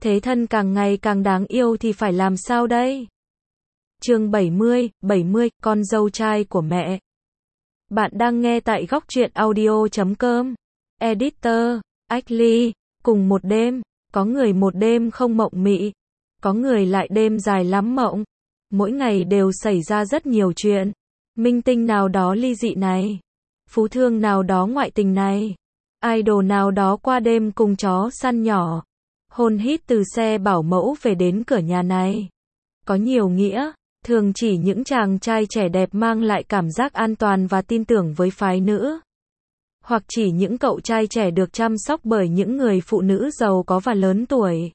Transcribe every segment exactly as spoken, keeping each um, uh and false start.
Thế thân càng ngày càng đáng yêu thì phải làm sao đây? Chương bảy mươi, bảy mươi, con dâu trai của mẹ. Bạn đang nghe tại góc truyện audio chấm com. Editor, Ashley, cùng một đêm, có người một đêm không mộng mị, có người lại đêm dài lắm mộng. Mỗi ngày đều xảy ra rất nhiều chuyện. Minh tinh nào đó ly dị này, phú thương nào đó ngoại tình này, idol nào đó qua đêm cùng chó săn nhỏ, hôn hít từ xe bảo mẫu về đến cửa nhà này. Có nhiều nghĩa, thường chỉ những chàng trai trẻ đẹp mang lại cảm giác an toàn và tin tưởng với phái nữ. Hoặc chỉ những cậu trai trẻ được chăm sóc bởi những người phụ nữ giàu có và lớn tuổi.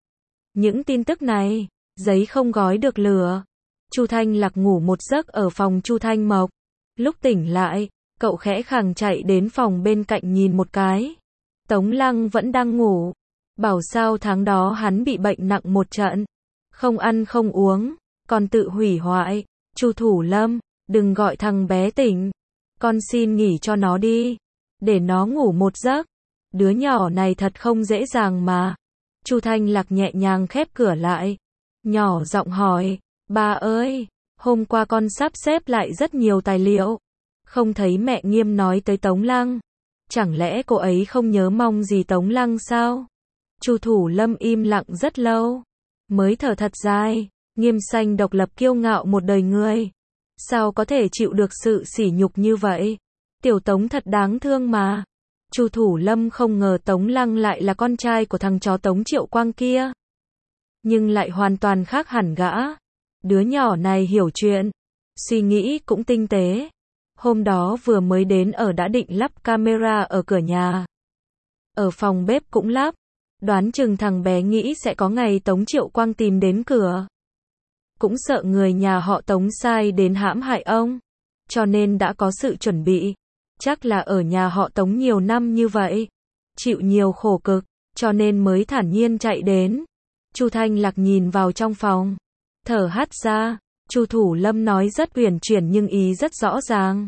Những tin tức này, giấy không gói được lửa. Chu Thanh Lạc ngủ một giấc ở phòng Chu Thanh Mộc. Lúc tỉnh lại, cậu khẽ khàng chạy đến phòng bên cạnh nhìn một cái. Tống Lăng vẫn đang ngủ. Bảo sao tháng đó hắn bị bệnh nặng một trận. Không ăn không uống, còn tự hủy hoại. Chu Thủ Lâm, đừng gọi thằng bé tỉnh. Con xin nghỉ cho nó đi. Để nó ngủ một giấc. Đứa nhỏ này thật không dễ dàng mà. Chu Thanh Lạc nhẹ nhàng khép cửa lại. Nhỏ giọng hỏi. Ba ơi, hôm qua con sắp xếp lại rất nhiều tài liệu. Không thấy mẹ Nghiêm nói tới Tống Lăng. Chẳng lẽ cô ấy không nhớ mong gì Tống Lăng sao? Chu Thủ Lâm im lặng rất lâu. Mới thở thật dài. Nghiêm Xanh độc lập kiêu ngạo một đời người. Sao có thể chịu được sự sỉ nhục như vậy? Tiểu Tống thật đáng thương mà. Chu Thủ Lâm không ngờ Tống Lăng lại là con trai của thằng chó Tống Triệu Quang kia. Nhưng lại hoàn toàn khác hẳn gã. Đứa nhỏ này hiểu chuyện, suy nghĩ cũng tinh tế. Hôm đó vừa mới đến ở đã định lắp camera ở cửa nhà. Ở phòng bếp cũng lắp. Đoán chừng thằng bé nghĩ sẽ có ngày Tống Triệu Quang tìm đến cửa. Cũng sợ người nhà họ Tống sai đến hãm hại ông. Cho nên đã có sự chuẩn bị. Chắc là ở nhà họ Tống nhiều năm như vậy. Chịu nhiều khổ cực, cho nên mới thản nhiên chạy đến. Chu Thanh Lạc nhìn vào trong phòng. Thở hắt ra, Chu Thủ Lâm nói rất uyển chuyển nhưng ý rất rõ ràng.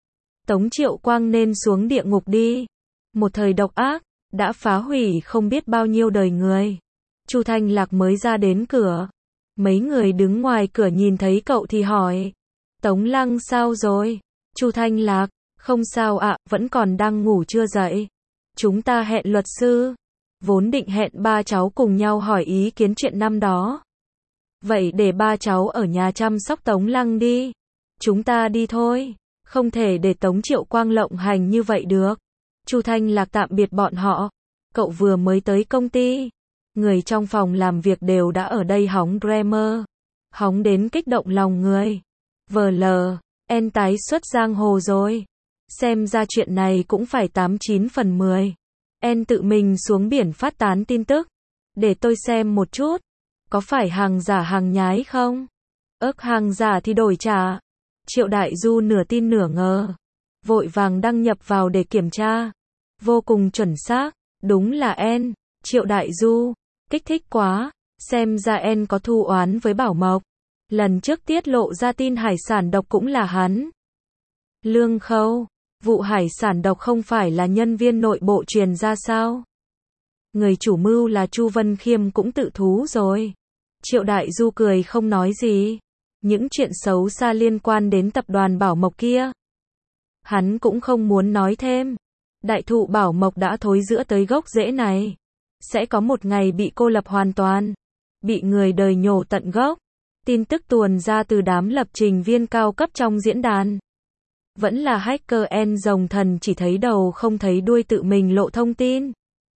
Tống Triệu Quang nên xuống địa ngục đi. Một thời độc ác, đã phá hủy không biết bao nhiêu đời người. Chu Thanh Lạc mới ra đến cửa. Mấy người đứng ngoài cửa nhìn thấy cậu thì hỏi. Tống Lăng sao rồi? Chu Thanh Lạc, không sao ạ, vẫn còn đang ngủ chưa dậy. Chúng ta hẹn luật sư. Vốn định hẹn ba cháu cùng nhau hỏi ý kiến chuyện năm đó. Vậy để ba cháu ở nhà chăm sóc Tống Lăng đi. Chúng ta đi thôi. Không thể để Tống Triệu Quang lộng hành như vậy được. Chu Thanh Lạc tạm biệt bọn họ. Cậu vừa mới tới công ty. Người trong phòng làm việc đều đã ở đây hóng drama. Hóng đến kích động lòng người. Vờ lờ, en tái xuất giang hồ rồi. Xem ra chuyện này cũng phải tám chín phần mười. En tự mình xuống biển phát tán tin tức. Để tôi xem một chút. Có phải hàng giả hàng nhái không? Ớt hàng giả thì đổi trả. Triệu Đại Du nửa tin nửa ngờ. Vội vàng đăng nhập vào để kiểm tra. Vô cùng chuẩn xác. Đúng là En. Triệu Đại Du. Kích thích quá. Xem ra En có thù oán với Bảo Mộc. Lần trước tiết lộ ra tin hải sản độc cũng là hắn. Lương Khâu. Vụ hải sản độc không phải là nhân viên nội bộ truyền ra sao? Người chủ mưu là Chu Vân Khiêm cũng tự thú rồi. Triệu Đại Du cười không nói gì. Những chuyện xấu xa liên quan đến tập đoàn Bảo Mộc kia. Hắn cũng không muốn nói thêm. Đại thụ Bảo Mộc đã thối rữa tới gốc rễ này. Sẽ có một ngày bị cô lập hoàn toàn. Bị người đời nhổ tận gốc. Tin tức tuồn ra từ đám lập trình viên cao cấp trong diễn đàn. Vẫn là hacker En rồng thần chỉ thấy đầu không thấy đuôi tự mình lộ thông tin.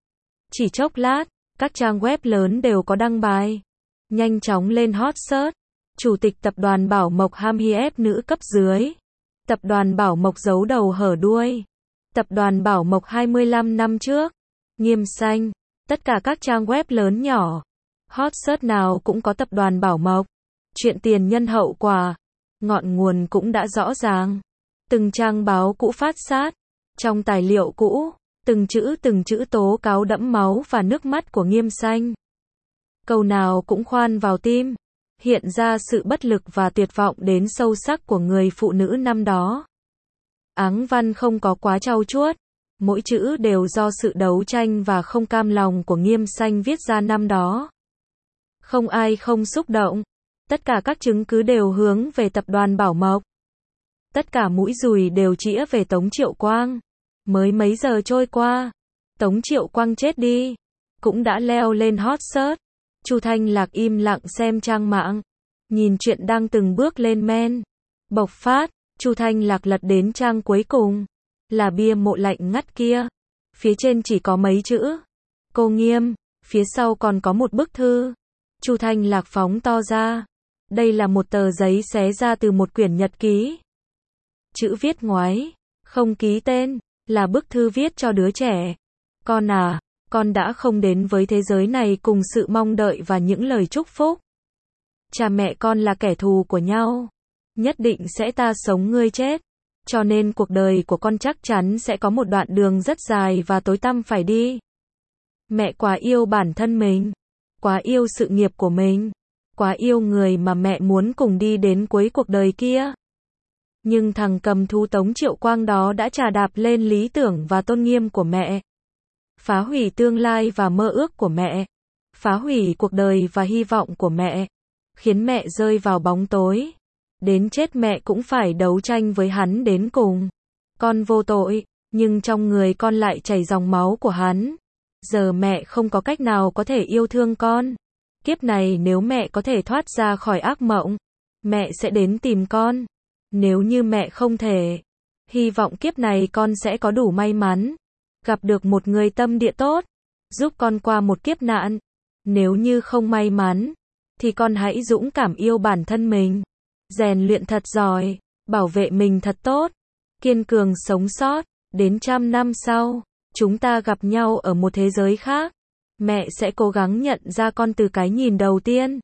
Chỉ chốc lát, các trang web lớn đều có đăng bài. Nhanh chóng lên hot search. Chủ tịch tập đoàn Bảo Mộc ham hiếp nữ cấp dưới. Tập đoàn Bảo Mộc giấu đầu hở đuôi. Tập đoàn Bảo Mộc hai mươi lăm năm trước. Nghiêm Xanh. Tất cả các trang web lớn nhỏ. Hot search nào cũng có tập đoàn Bảo Mộc. Chuyện tiền nhân hậu quả. Ngọn nguồn cũng đã rõ ràng. Từng trang báo cũ phát sát. Trong tài liệu cũ, từng chữ từng chữ tố cáo đẫm máu và nước mắt của Nghiêm Xanh. Câu nào cũng khoan vào tim. Hiện ra sự bất lực và tuyệt vọng đến sâu sắc của người phụ nữ năm đó. Áng văn không có quá trau chuốt. Mỗi chữ đều do sự đấu tranh và không cam lòng của Nghiêm Xanh viết ra năm đó. Không ai không xúc động. Tất cả các chứng cứ đều hướng về tập đoàn Bảo Mộc. Tất cả mũi dùi đều chĩa về Tống Triệu Quang. Mới mấy giờ trôi qua, Tống Triệu Quang chết đi, cũng đã leo lên hot search. Chu Thanh Lạc im lặng xem trang mạng, nhìn chuyện đang từng bước lên men. Bộc phát, Chu Thanh Lạc lật đến trang cuối cùng, là bia mộ lạnh ngắt kia. Phía trên chỉ có mấy chữ: Cô Nghiêm, phía sau còn có một bức thư. Chu Thanh Lạc phóng to ra. Đây là một tờ giấy xé ra từ một quyển nhật ký. Chữ viết ngoáy, không ký tên, là bức thư viết cho đứa trẻ. Con à, con đã không đến với thế giới này cùng sự mong đợi và những lời chúc phúc. Cha mẹ con là kẻ thù của nhau. Nhất định sẽ ta sống ngươi chết. Cho nên cuộc đời của con chắc chắn sẽ có một đoạn đường rất dài và tối tăm phải đi. Mẹ quá yêu bản thân mình, quá yêu sự nghiệp của mình, quá yêu người mà mẹ muốn cùng đi đến cuối cuộc đời kia. Nhưng thằng cầm thú Tống Triệu Quang đó đã trà đạp lên lý tưởng và tôn nghiêm của mẹ. Phá hủy tương lai và mơ ước của mẹ. Phá hủy cuộc đời và hy vọng của mẹ. Khiến mẹ rơi vào bóng tối. Đến chết mẹ cũng phải đấu tranh với hắn đến cùng. Con vô tội, nhưng trong người con lại chảy dòng máu của hắn. Giờ mẹ không có cách nào có thể yêu thương con. Kiếp này nếu mẹ có thể thoát ra khỏi ác mộng, mẹ sẽ đến tìm con. Nếu như mẹ không thể, hy vọng kiếp này con sẽ có đủ may mắn, gặp được một người tâm địa tốt, giúp con qua một kiếp nạn. Nếu như không may mắn, thì con hãy dũng cảm yêu bản thân mình, rèn luyện thật giỏi, bảo vệ mình thật tốt, kiên cường sống sót. Đến trăm năm sau, chúng ta gặp nhau ở một thế giới khác. Mẹ sẽ cố gắng nhận ra con từ cái nhìn đầu tiên.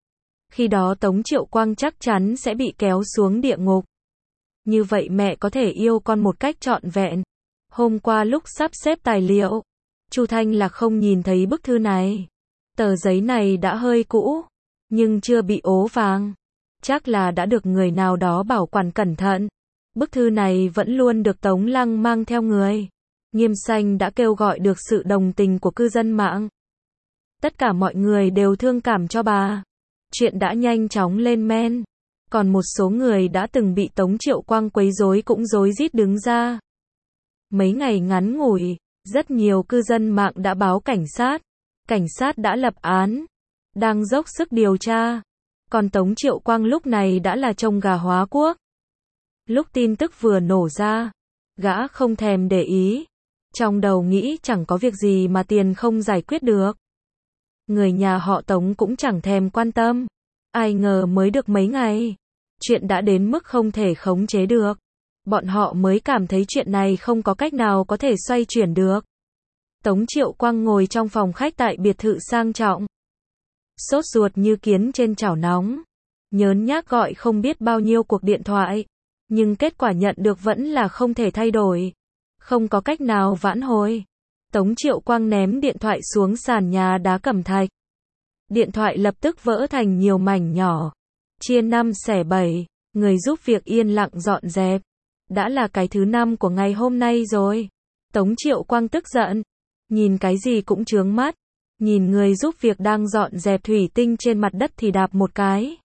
Khi đó Tống Triệu Quang chắc chắn sẽ bị kéo xuống địa ngục. Như vậy mẹ có thể yêu con một cách trọn vẹn. Hôm qua lúc sắp xếp tài liệu, Chu Thanh Lạc không nhìn thấy bức thư này. Tờ giấy này đã hơi cũ, nhưng chưa bị ố vàng. Chắc là đã được người nào đó bảo quản cẩn thận. Bức thư này vẫn luôn được Tống Lăng mang theo người. Nghiêm Xanh đã kêu gọi được sự đồng tình của cư dân mạng. Tất cả mọi người đều thương cảm cho bà. Chuyện đã nhanh chóng lên men. Còn một số người đã từng bị Tống Triệu Quang quấy rối cũng rối rít đứng ra. Mấy ngày ngắn ngủi, rất nhiều cư dân mạng đã báo cảnh sát. Cảnh sát đã lập án, đang dốc sức điều tra. Còn Tống Triệu Quang lúc này đã là trông gà hóa quốc. Lúc tin tức vừa nổ ra, gã không thèm để ý. Trong đầu nghĩ chẳng có việc gì mà tiền không giải quyết được. Người nhà họ Tống cũng chẳng thèm quan tâm. Ai ngờ mới được mấy ngày, chuyện đã đến mức không thể khống chế được. Bọn họ mới cảm thấy chuyện này không có cách nào có thể xoay chuyển được. Tống Triệu Quang ngồi trong phòng khách tại biệt thự sang trọng. Sốt ruột như kiến trên chảo nóng. Nhớn nhác gọi không biết bao nhiêu cuộc điện thoại. Nhưng kết quả nhận được vẫn là không thể thay đổi. Không có cách nào vãn hồi. Tống Triệu Quang ném điện thoại xuống sàn nhà đá cẩm thạch. Điện thoại lập tức vỡ thành nhiều mảnh nhỏ. Chia năm xẻ bảy. Người giúp việc yên lặng dọn dẹp. Đã là cái thứ năm của ngày hôm nay rồi. Tống Triệu Quang tức giận. Nhìn cái gì cũng chướng mắt. Nhìn người giúp việc đang dọn dẹp thủy tinh trên mặt đất thì đạp một cái.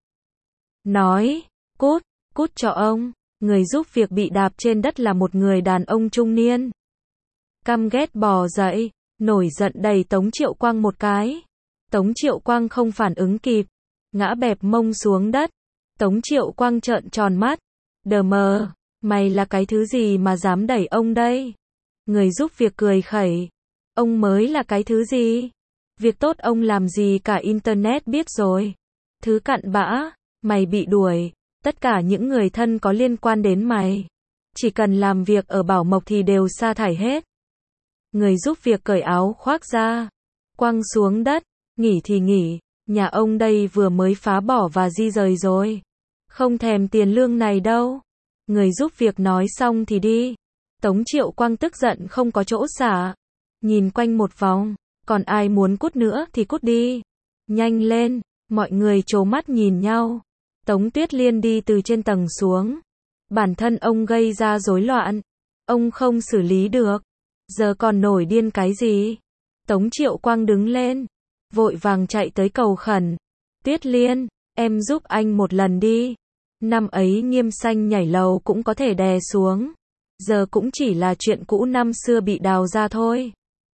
Nói, cút, cút cho ông. Người giúp việc bị đạp trên đất là một người đàn ông trung niên. Căm ghét bò dậy, nổi giận đẩy Tống Triệu Quang một cái. Tống Triệu Quang không phản ứng kịp, ngã bẹp mông xuống đất. Tống Triệu Quang trợn tròn mắt. Đờ mờ, mày là cái thứ gì mà dám đẩy ông đây? Người giúp việc cười khẩy. Ông mới là cái thứ gì? Việc tốt ông làm gì cả internet biết rồi. Thứ cặn bã, mày bị đuổi. Tất cả những người thân có liên quan đến mày, chỉ cần làm việc ở Bảo Mộc thì đều sa thải hết. Người giúp việc cởi áo khoác ra, quăng xuống đất. Nghỉ thì nghỉ, nhà ông đây vừa mới phá bỏ và di rời rồi. Không thèm tiền lương này đâu. Người giúp việc nói xong thì đi. Tống Triệu Quang tức giận không có chỗ xả. Nhìn quanh một vòng, còn ai muốn cút nữa thì cút đi. Nhanh lên, mọi người trố mắt nhìn nhau. Tống Tuyết Liên đi từ trên tầng xuống. Bản thân ông gây ra rối loạn. Ông không xử lý được. Giờ còn nổi điên cái gì? Tống Triệu Quang đứng lên, vội vàng chạy tới cầu khẩn. Tuyết Liên, em giúp anh một lần đi. Năm ấy Nghiêm Xanh nhảy lầu cũng có thể đè xuống. Giờ cũng chỉ là chuyện cũ năm xưa bị đào ra thôi.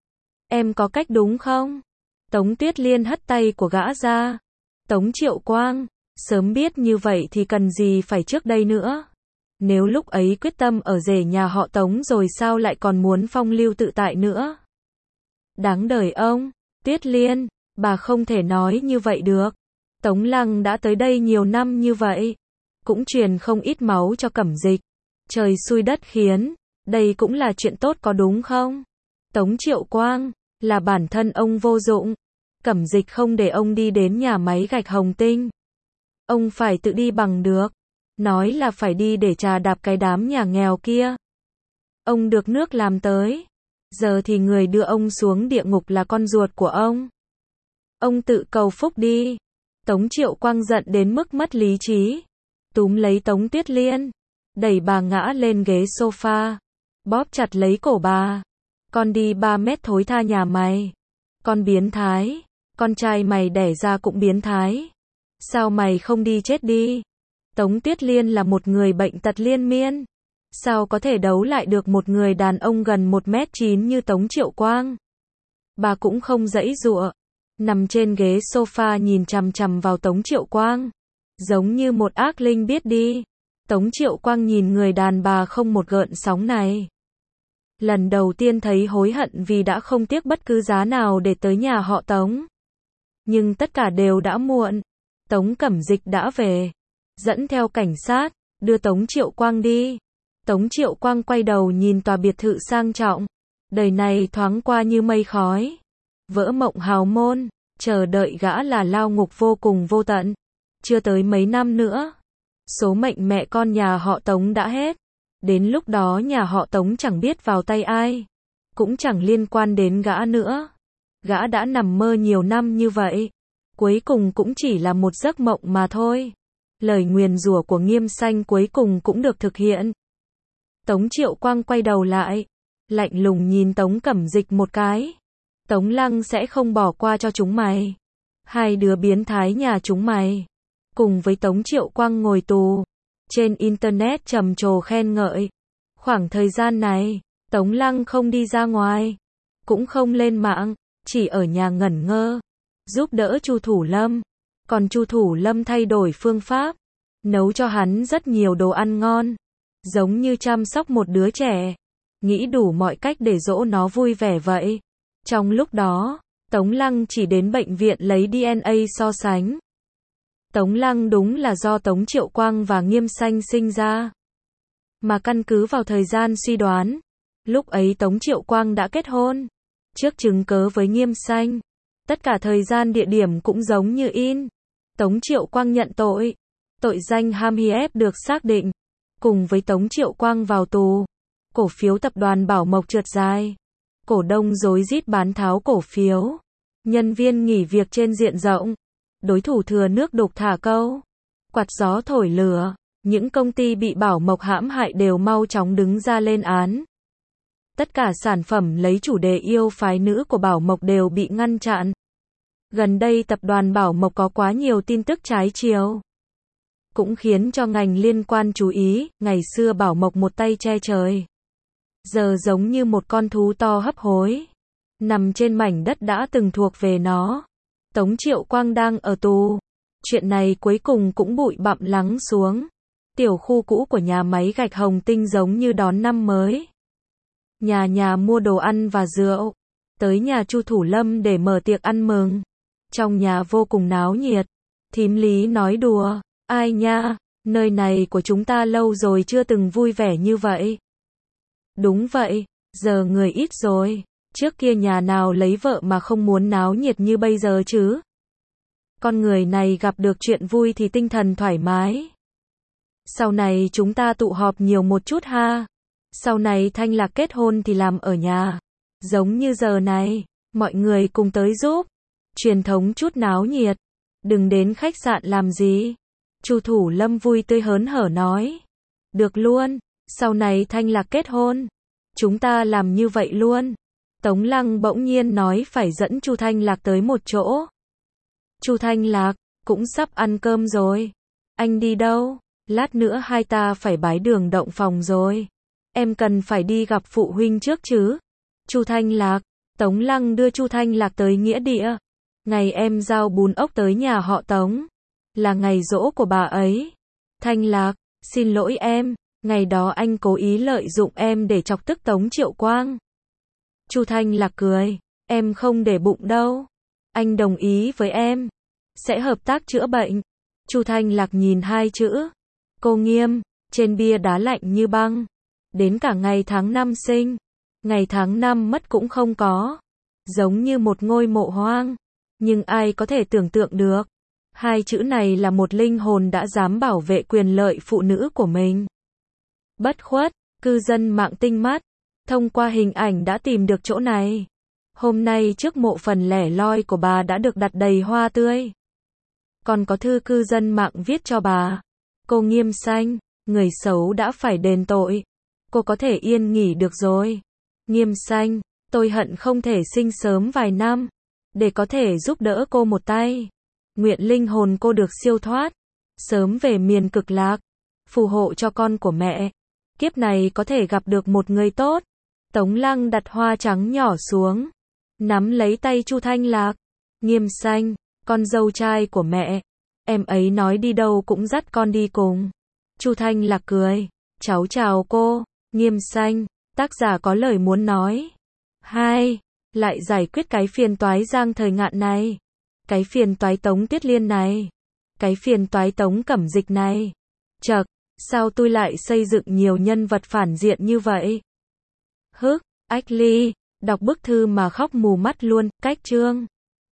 Em có cách đúng không? Tống Tuyết Liên hất tay của gã ra. Tống Triệu Quang, sớm biết như vậy thì cần gì phải trước đây nữa. Nếu lúc ấy quyết tâm ở rể nhà họ Tống rồi sao lại còn muốn phong lưu tự tại nữa. Đáng đời ông, Tuyết Liên, bà không thể nói như vậy được. Tống Lăng đã tới đây nhiều năm như vậy, cũng truyền không ít máu cho Cẩm Dịch. Trời xui đất khiến, đây cũng là chuyện tốt có đúng không? Tống Triệu Quang, là bản thân ông vô dụng. Cẩm Dịch không để ông đi đến nhà máy gạch Hồng Tinh. Ông phải tự đi bằng được. Nói là phải đi để trà đạp cái đám nhà nghèo kia. Ông được nước làm tới. Giờ thì người đưa ông xuống địa ngục là con ruột của ông. Ông tự cầu phúc đi. Tống Triệu Quang giận đến mức mất lý trí. Túm lấy Tống Tuyết Liên, đẩy bà ngã lên ghế sofa, bóp chặt lấy cổ bà. Con đi ba mét thối tha nhà mày. Con biến thái. Con trai mày đẻ ra cũng biến thái. Sao mày không đi chết đi? Tống Tuyết Liên là một người bệnh tật liên miên. Sao có thể đấu lại được một người đàn ông gần một mét chín như Tống Triệu Quang? Bà cũng không giãy giụa, nằm trên ghế sofa nhìn chằm chằm vào Tống Triệu Quang, giống như một ác linh biết đi. Tống Triệu Quang nhìn người đàn bà không một gợn sóng này. Lần đầu tiên thấy hối hận vì đã không tiếc bất cứ giá nào để tới nhà họ Tống. Nhưng tất cả đều đã muộn. Tống Cẩm Dịch đã về, dẫn theo cảnh sát, đưa Tống Triệu Quang đi. Tống Triệu Quang quay đầu nhìn tòa biệt thự sang trọng. Đời này thoáng qua như mây khói. Vỡ mộng hào môn, chờ đợi gã là lao ngục vô cùng vô tận. Chưa tới mấy năm nữa, số mệnh mẹ con nhà họ Tống đã hết. Đến lúc đó nhà họ Tống chẳng biết vào tay ai, cũng chẳng liên quan đến gã nữa. Gã đã nằm mơ nhiều năm như vậy, cuối cùng cũng chỉ là một giấc mộng mà thôi. Lời nguyền rủa của Nghiêm Xanh cuối cùng cũng được thực hiện. Tống Triệu Quang quay đầu lại, lạnh lùng nhìn Tống Cẩm Dịch một cái. Tống Lăng sẽ không bỏ qua cho chúng mày. Hai đứa biến thái nhà chúng mày, cùng với Tống Triệu Quang ngồi tù. Trên internet trầm trồ khen ngợi. Khoảng thời gian này, Tống Lăng không đi ra ngoài, cũng không lên mạng, chỉ ở nhà ngẩn ngơ, giúp đỡ Chu Thủ Lâm. Còn Chu Thủ Lâm thay đổi phương pháp, nấu cho hắn rất nhiều đồ ăn ngon, giống như chăm sóc một đứa trẻ, nghĩ đủ mọi cách để dỗ nó vui vẻ vậy. Trong lúc đó, Tống Lăng chỉ đến bệnh viện lấy đê en a so sánh. Tống Lăng đúng là do Tống Triệu Quang và Nghiêm Xanh sinh ra. Mà căn cứ vào thời gian suy đoán, lúc ấy Tống Triệu Quang đã kết hôn, trước chứng cớ với Nghiêm Xanh. Tất cả thời gian địa điểm cũng giống như in. Tống Triệu Quang nhận tội. Tội danh ham hiếp được xác định. Cùng với Tống Triệu Quang vào tù, cổ phiếu tập đoàn Bảo Mộc trượt dài. Cổ đông rối rít bán tháo cổ phiếu. Nhân viên nghỉ việc trên diện rộng. Đối thủ thừa nước đục thả câu. Quạt gió thổi lửa. Những công ty bị Bảo Mộc hãm hại đều mau chóng đứng ra lên án. Tất cả sản phẩm lấy chủ đề yêu phái nữ của Bảo Mộc đều bị ngăn chặn. Gần đây tập đoàn Bảo Mộc có quá nhiều tin tức trái chiều, cũng khiến cho ngành liên quan chú ý. Ngày xưa Bảo Mộc một tay che trời, giờ giống như một con thú to hấp hối, nằm trên mảnh đất đã từng thuộc về nó. Tống Triệu Quang đang ở tù. Chuyện này cuối cùng cũng bụi bặm lắng xuống. Tiểu khu cũ của nhà máy gạch Hồng Tinh giống như đón năm mới. Nhà nhà mua đồ ăn và rượu, tới nhà Chu Thủ Lâm để mở tiệc ăn mừng. Trong nhà vô cùng náo nhiệt. Thím Lý nói đùa, ai nha, nơi này của chúng ta lâu rồi chưa từng vui vẻ như vậy. Đúng vậy, giờ người ít rồi. Trước kia nhà nào lấy vợ mà không muốn náo nhiệt như bây giờ chứ. Con người này gặp được chuyện vui thì tinh thần thoải mái. Sau này chúng ta tụ họp nhiều một chút ha. Sau này Thanh Lạc kết hôn thì làm ở nhà. Giống như giờ này, mọi người cùng tới giúp. Truyền thống chút náo nhiệt. Đừng đến khách sạn làm gì. Chu Thủ Lâm vui tươi hớn hở nói. Được luôn, sau này Thanh Lạc kết hôn, chúng ta làm như vậy luôn. Tống Lăng bỗng nhiên nói phải dẫn Chu Thanh Lạc tới một chỗ. Chu Thanh Lạc, cũng sắp ăn cơm rồi. Anh đi đâu? Lát nữa hai ta phải bái đường động phòng rồi. Em cần phải đi gặp phụ huynh trước chứ. Chu Thanh Lạc. Tống Lăng đưa Chu Thanh Lạc tới nghĩa địa. Ngày em giao bún ốc tới nhà họ Tống. Là ngày giỗ của bà ấy. Thanh Lạc, xin lỗi em. Ngày đó anh cố ý lợi dụng em để chọc tức Tống Triệu Quang. Chu Thanh Lạc cười. Em không để bụng đâu. Anh đồng ý với em. Sẽ hợp tác chữa bệnh. Chu Thanh Lạc nhìn hai chữ. Cô Nghiêm. Trên bia đá lạnh như băng. Đến cả ngày tháng năm sinh. Ngày tháng năm mất cũng không có. Giống như một ngôi mộ hoang. Nhưng ai có thể tưởng tượng được. Hai chữ này là một linh hồn đã dám bảo vệ quyền lợi phụ nữ của mình. Bất khuất, cư dân mạng tinh mắt. Thông qua hình ảnh đã tìm được chỗ này. Hôm nay trước mộ phần lẻ loi của bà đã được đặt đầy hoa tươi. Còn có thư cư dân mạng viết cho bà. Cô Nghiêm Xanh, người xấu đã phải đền tội. Cô có thể yên nghỉ được rồi. Nghiêm Xanh, tôi hận không thể sinh sớm vài năm. Để có thể giúp đỡ cô một tay. Nguyện linh hồn cô được siêu thoát. Sớm về miền cực lạc. Phù hộ cho con của mẹ. Kiếp này có thể gặp được một người tốt. Tống Lăng đặt hoa trắng nhỏ xuống. Nắm lấy tay Chu Thanh Lạc. Nghiêm Xanh, con dâu trai của mẹ. Em ấy nói đi đâu cũng dắt con đi cùng. Chu Thanh Lạc cười. Cháu chào cô. Nghiêm Xanh, tác giả có lời muốn nói. Hai, lại giải quyết cái phiền toái Giang Thời Ngạn này. Cái phiền toái Tống Tuyết Liên này. Cái phiền toái Tống Cẩm Dịch này. Chậc, sao tôi lại xây dựng nhiều nhân vật phản diện như vậy? Hức, Ách Ly, đọc bức thư mà khóc mù mắt luôn, cách chương.